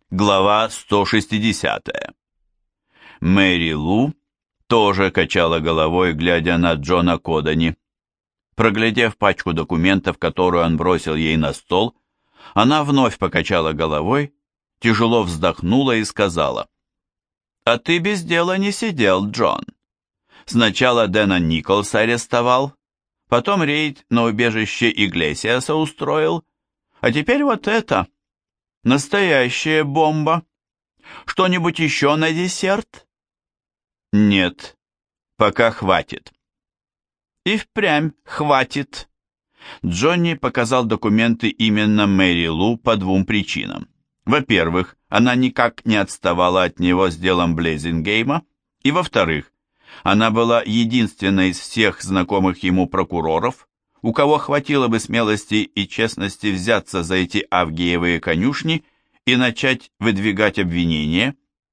Глава 160. Мэри Лу тоже качала головой, глядя на Джона Кодани. Проглядев пачку документов, которую он бросил ей на стол, она вновь покачала головой, тяжело вздохнула и сказала: «А ты без дела не сидел, Джон. Сначала Дэна Николса арестовал, потом рейд на убежище Иглесиаса устроил, а теперь вот это. Настоящая бомба. Что-нибудь еще на десерт?» «Нет, пока хватит». «И впрямь хватит». Джонни показал документы именно Мэри Лу по двум причинам. Во-первых, она никак не отставала от него с делом Блейзингейма, и во-вторых, она была единственной из всех знакомых ему прокуроров, у кого хватило бы смелости и честности взяться за эти авгиевые конюшни и начать выдвигать обвинения.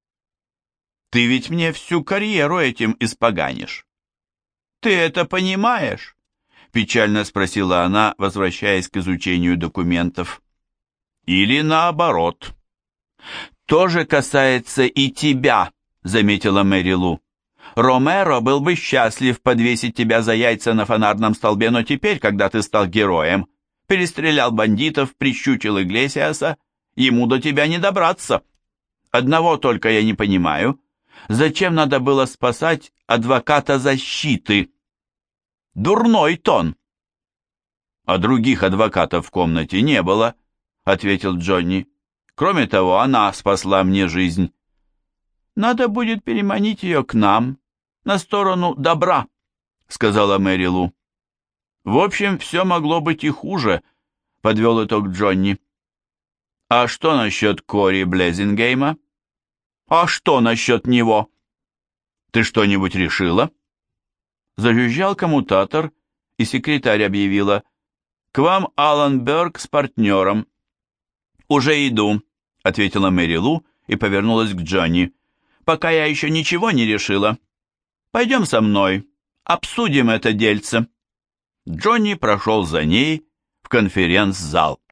«Ты ведь мне всю карьеру этим испоганишь. Ты это понимаешь?» — печально спросила она, возвращаясь к изучению документов. «Или наоборот». «То же касается и тебя», — заметила Мэри Лу. «Ромеро был бы счастлив подвесить тебя за яйца на фонарном столбе, но теперь, когда ты стал героем, перестрелял бандитов, прищучил Иглесиаса, ему до тебя не добраться. Одного только я не понимаю. Зачем надо было спасать адвоката защиты? Дурной тон». «А других адвокатов в комнате не было», — ответил Джонни. «Кроме того, она спасла мне жизнь». «Надо будет переманить ее к нам, на сторону добра», — сказала Мэри Лу. «В общем, все могло быть и хуже», — подвел итог Джонни. «А что насчет Кори Блейзингейма?» «А что насчет него?» «Ты что-нибудь решила?» Зажужжал коммутатор, и секретарь объявила: «К вам Алан Берг с партнером». «Уже иду», — ответила Мэри Лу и повернулась к Джонни. «Пока я еще ничего не решила. Пойдем со мной, обсудим это дельце». Джонни прошел за ней в конференц-зал.